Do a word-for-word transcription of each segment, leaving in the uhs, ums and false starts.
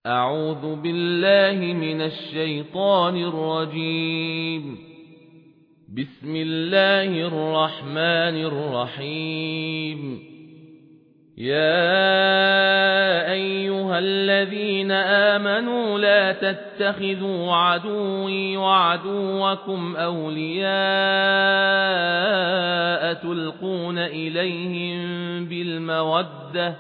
أعوذ بالله من الشيطان الرجيم. بسم الله الرحمن الرحيم. يا أيها الذين آمنوا لا تتخذوا عدوي وعدوكم أولياء تلقون إليهم بالمودة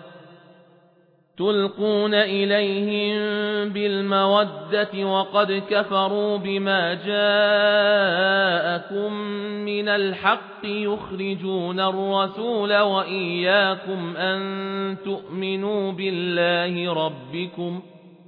تلقون إليهم بالمودة وقد كفروا بما جاءكم من الحق يخرجون الرسول وإياكم أن تؤمنوا بالله ربكم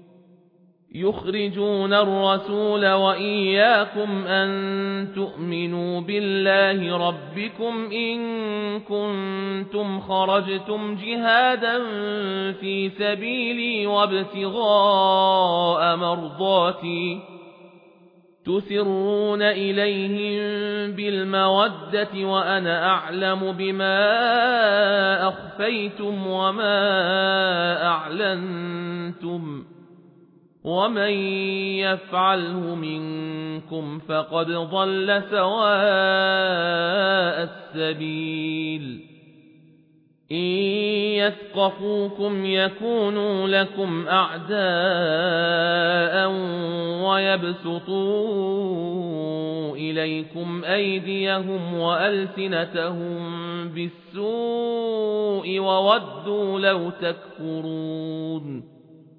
يخرجون الرسول وإياكم أن تؤمنوا بالله ربكم إن كنتم خرجتم جهادا في سبيلي وابتغاء مرضاتي تسرون إليهم بالمودة وأنا أعلم بما أخفيتم وما أعلنتم ومن يفعله منكم فقد ضل سواء السبيل. إن يثقفوكم يكونوا لكم أعداء ويبسطوا إليكم أيديهم وألسنتهم بالسوء وودوا لو تكفرون.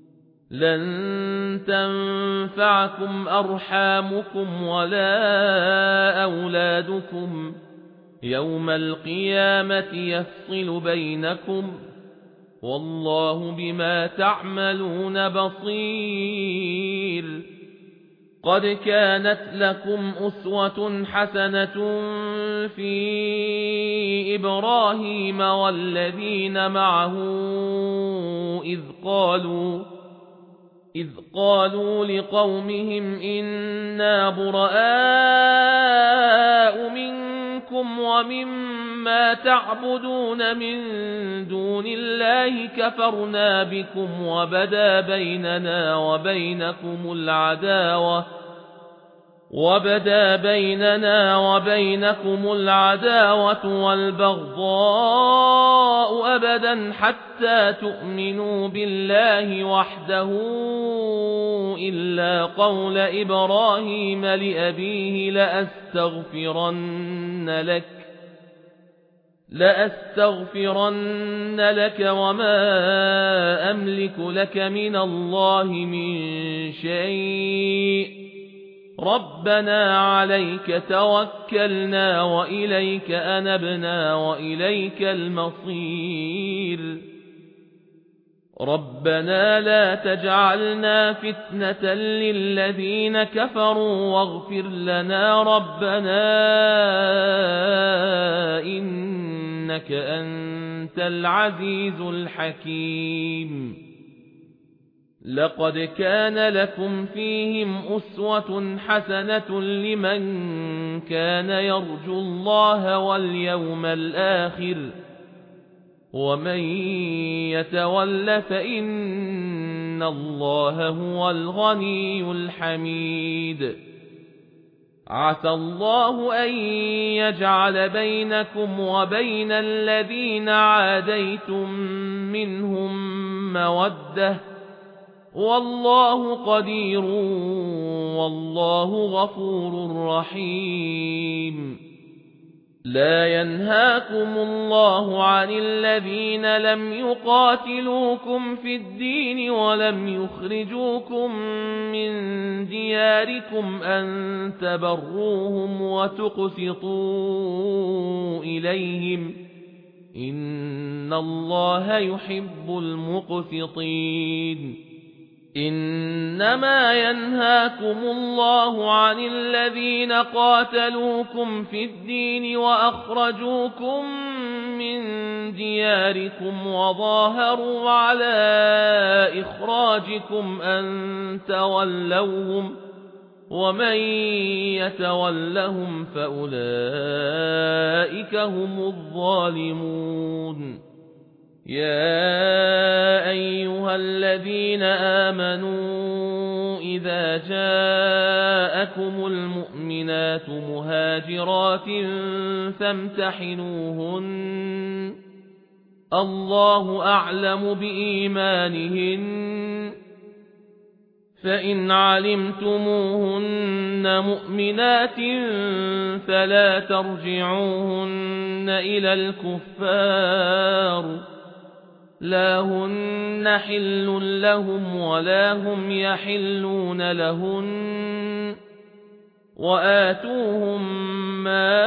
لن تنفعكم أرحامكم ولا أولادكم يوم القيامة يفصل بينكم والله بما تعملون بصير. قد كانت لكم أسوة حسنة في إبراهيم والذين معه إذ قالوا إذ قالوا لقومهم إنا براء منكم ومما تعبدون من دون الله كفرنا بكم وبدا بيننا وبينكم العداوة وبدا بيننا وبينكم العداوة والبغضاء أبدا حتى تؤمنوا بالله وحده إلا قول إبراهيم لأبيه لأستغفرن لك لأستغفرن لك وما أملك لك من الله من شيء ربنا عليك توكلنا وإليك أنبنا وإليك المصير. ربنا لا تجعلنا فتنة للذين كفروا واغفر لنا ربنا إنك أنت العزيز الحكيم. لقد كان لكم فيهم أسوة حسنة لمن كان يرجو الله واليوم الآخر ومن يتول فإن الله هو الغني الحميد. عسى الله أن يجعل بينكم وبين الذين عاديتم منهم مودة والله قدير والله غفور رحيم. لا ينهاكم الله عن الذين لم يقاتلوكم في الدين ولم يخرجوكم من دياركم أن تبروهم وتقسطوا إليهم إن الله يحب المقسطين. إنما ينهاكم الله عن الذين قاتلوكم في الدين وأخرجوكم من دياركم وظاهروا على إخراجكم أن تولوهم ومن يتولهم فأولئك هم الظالمون. يا أيها الذين آمنوا إذا جاءكم المؤمنات مهاجرات فامتحنوهن الله أعلم بإيمانهن فإن علمتموهن مؤمنات فلا ترجعوهن إلى الكفار لا هن حل لهم ولا هم يحلون لهن وآتوهم ما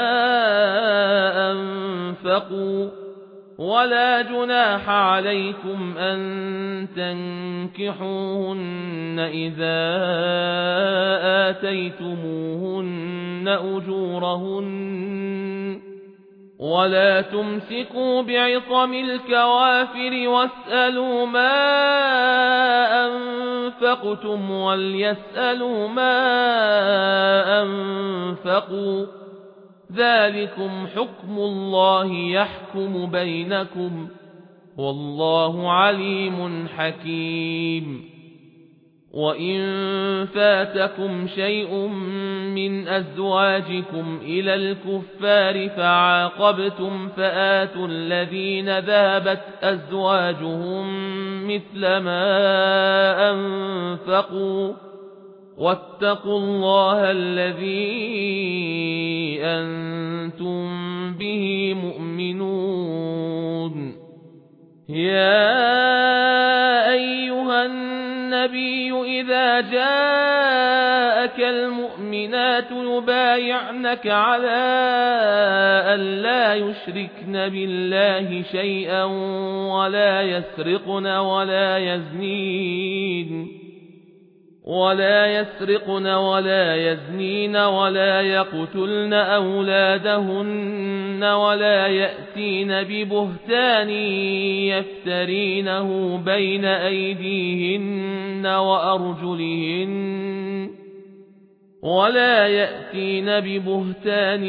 أنفقوا ولا جناح عليكم أن تنكحوهن إذا آتيتموهن أجورهن ولا تمسكوا بعصم الكوافر واسألوا ما أنفقتم وليسألوا ما أنفقوا ذلكم حكم الله يحكم بينكم والله عليم حكيم وإن فاتكم شيء من أزواجكم إلى الكفار فعاقبتم فآتوا الذين ذهبت أزواجهم مثل ما أنفقوا واتقوا الله الذي أنتم به مؤمنون يا أيها النبي إذا جاءك المؤمنات يبايعنك على أن لا يشركن بالله شيئا ولا يسرقن ولا يزنين ولا يسرقن ولا يزنين ولا يقتلن أولادهن ولا يأتين ببهتان يفترينه بين أيديهن وأرجلهن ولا يأتين ببهتان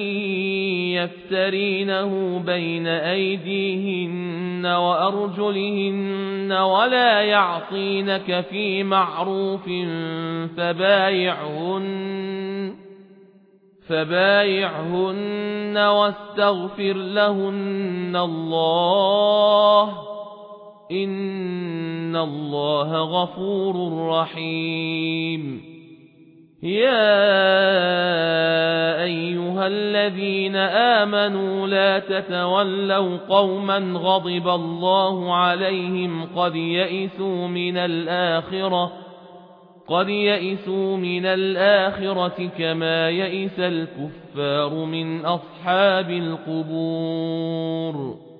يفترينه بين أيديهن وأرجلهن ولا يعصينك في معروف فبايعهن فبايعهن واستغفر لهن الله إن الله غفور رحيم يا أيها الذين آمنوا لا تتولوا قوما غضب الله عليهم قد يئسوا من الآخرة قد يئسوا من الآخرة كما يئس الكفار من أصحاب القبور